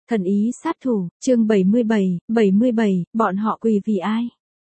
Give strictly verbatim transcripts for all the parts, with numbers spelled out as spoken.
Thần ý sát thủ, chương bảy mươi bảy, bảy mươi bảy, bọn họ quỳ vì ai?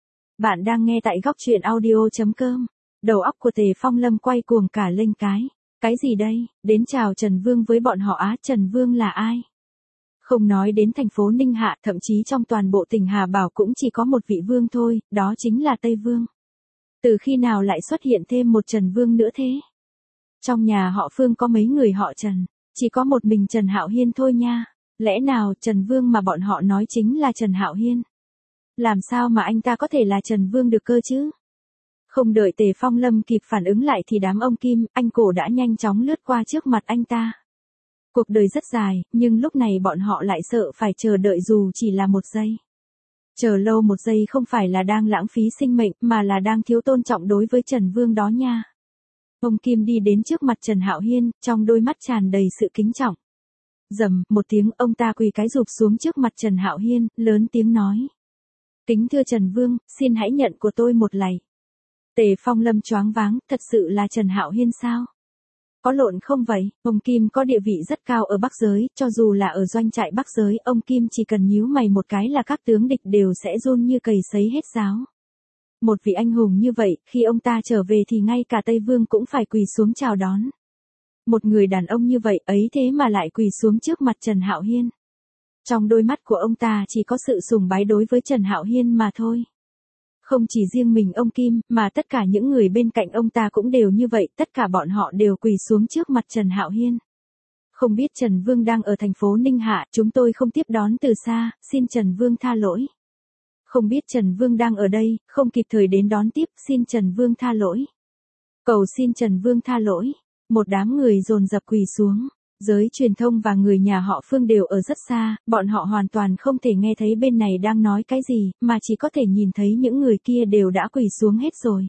Bạn đang nghe tại góc truyện audio chấm com. Đầu óc của Tề Phong Lâm quay cuồng cả lên cái. Cái gì đây? Đến chào Trần Vương với bọn họ á? Trần Vương là ai? Không nói đến thành phố Ninh Hạ, thậm chí trong toàn bộ tỉnh Hà Bảo cũng chỉ có một vị vương thôi, đó chính là Tây Vương. Từ khi nào lại xuất hiện thêm một Trần Vương nữa thế? Trong nhà họ Phương có mấy người họ Trần, chỉ có một mình Trần Hạo Hiên thôi nha. Lẽ nào Trần Vương mà bọn họ nói chính là Trần Hạo Hiên? Làm sao mà anh ta có thể là Trần Vương được cơ chứ? Không đợi Tề Phong Lâm kịp phản ứng lại thì đám ông Kim, anh Cổ đã nhanh chóng lướt qua trước mặt anh ta. Cuộc đời rất dài, nhưng lúc này bọn họ lại sợ phải chờ đợi dù chỉ là một giây. Chờ lâu một giây không phải là đang lãng phí sinh mệnh, mà là đang thiếu tôn trọng đối với Trần Vương đó nha. Ông Kim đi đến trước mặt Trần Hạo Hiên, trong đôi mắt tràn đầy sự kính trọng. Rầm, một tiếng, ông ta quỳ cái rụp xuống trước mặt Trần Hạo Hiên, lớn tiếng nói. Kính thưa Trần Vương, xin hãy nhận của tôi một lạy. Tề Phong Lâm choáng váng, thật sự là Trần Hạo Hiên sao? Có lộn không vậy? Ông Kim có địa vị rất cao ở Bắc Giới, cho dù là ở doanh trại Bắc Giới, ông Kim chỉ cần nhíu mày một cái là các tướng địch đều sẽ run như cầy sấy hết giáo. Một vị anh hùng như vậy, khi ông ta trở về thì ngay cả Tây Vương cũng phải quỳ xuống chào đón. Một người đàn ông như vậy ấy thế mà lại quỳ xuống trước mặt Trần Hạo Hiên. Trong đôi mắt của ông ta chỉ có sự sùng bái đối với Trần Hạo Hiên mà thôi. Không chỉ riêng mình ông Kim, mà tất cả những người bên cạnh ông ta cũng đều như vậy, tất cả bọn họ đều quỳ xuống trước mặt Trần Hạo Hiên. Không biết Trần Vương đang ở thành phố Ninh Hạ, chúng tôi không tiếp đón từ xa, xin Trần Vương tha lỗi. Không biết Trần Vương đang ở đây, không kịp thời đến đón tiếp, xin Trần Vương tha lỗi. Cầu xin Trần Vương tha lỗi. Một đám người dồn dập quỳ xuống. Giới truyền thông và người nhà họ Phương đều ở rất xa, bọn họ hoàn toàn không thể nghe thấy bên này đang nói cái gì, mà chỉ có thể nhìn thấy những người kia đều đã quỳ xuống hết rồi.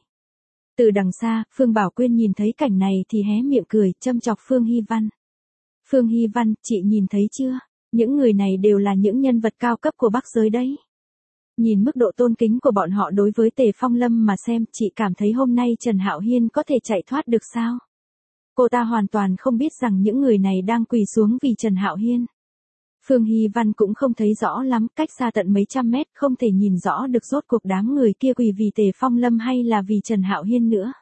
Từ đằng xa, Phương Bảo Quyên nhìn thấy cảnh này thì hé miệng cười, châm chọc Phương Hy Văn. Phương Hy Văn, chị nhìn thấy chưa? Những người này đều là những nhân vật cao cấp của Bắc Giới đấy. Nhìn mức độ tôn kính của bọn họ đối với Tề Phong Lâm mà xem, chị cảm thấy hôm nay Trần Hạo Hiên có thể chạy thoát được sao? Cô ta hoàn toàn không biết rằng những người này đang quỳ xuống vì Trần Hạo Hiên. Phương Hy Văn cũng không thấy rõ lắm, cách xa tận mấy trăm mét, không thể nhìn rõ được rốt cuộc đám người kia quỳ vì Tề Phong Lâm hay là vì Trần Hạo Hiên nữa.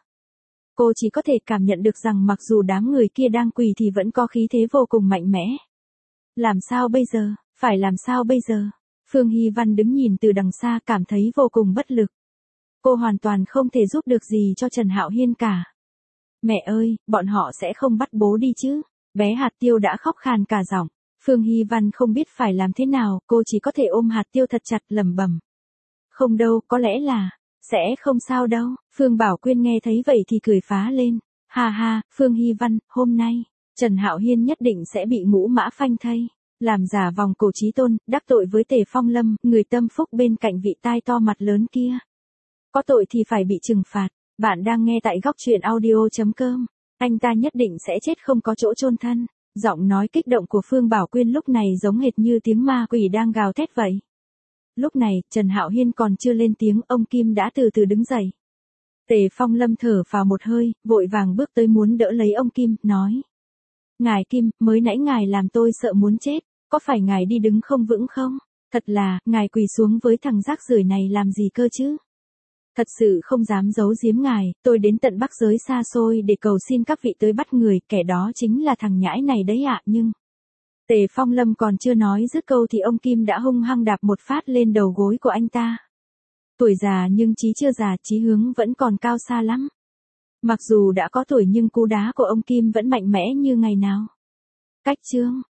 Cô chỉ có thể cảm nhận được rằng mặc dù đám người kia đang quỳ thì vẫn có khí thế vô cùng mạnh mẽ. Làm sao bây giờ? Phải làm sao bây giờ? Phương Hy Văn đứng nhìn từ đằng xa cảm thấy vô cùng bất lực. Cô hoàn toàn không thể giúp được gì cho Trần Hạo Hiên cả. Mẹ ơi, bọn họ sẽ không bắt bố đi chứ? Bé Hạt Tiêu đã khóc khàn cả giọng. Phương Hy Văn không biết phải làm thế nào, cô chỉ có thể ôm Hạt Tiêu thật chặt lẩm bẩm. Không đâu, có lẽ là, sẽ không sao đâu. Phương Bảo Quyên nghe thấy vậy thì cười phá lên. Ha ha, Phương Hy Văn, hôm nay, Trần Hạo Hiên nhất định sẽ bị ngũ mã phanh thây. Làm giả vòng cổ chí tôn, đắc tội với Tề Phong Lâm, người tâm phúc bên cạnh vị tai to mặt lớn kia. Có tội thì phải bị trừng phạt. Bạn đang nghe tại góc truyện audio chấm com. Anh ta nhất định sẽ chết không có chỗ chôn thân. Giọng nói kích động của Phương Bảo Quyên lúc này giống hệt như tiếng ma quỷ đang gào thét vậy. Lúc này, Trần Hạo Hiên còn chưa lên tiếng, ông Kim đã từ từ đứng dậy. Tề Phong Lâm thở phào một hơi, vội vàng bước tới muốn đỡ lấy ông Kim, nói. Ngài Kim, mới nãy ngài làm tôi sợ muốn chết, có phải ngài đi đứng không vững không? Thật là, ngài quỳ xuống với thằng rác rưởi này làm gì cơ chứ? Thật sự không dám giấu giếm ngài, tôi đến tận Bắc Giới xa xôi để cầu xin các vị tới bắt người, kẻ đó chính là thằng nhãi này đấy ạ, nhưng... Tề Phong Lâm còn chưa nói dứt câu thì ông Kim đã hung hăng đạp một phát lên đầu gối của anh ta. Tuổi già nhưng chí chưa già, chí hướng vẫn còn cao xa lắm. Mặc dù đã có tuổi nhưng cú đá của ông Kim vẫn mạnh mẽ như ngày nào. Cách chương,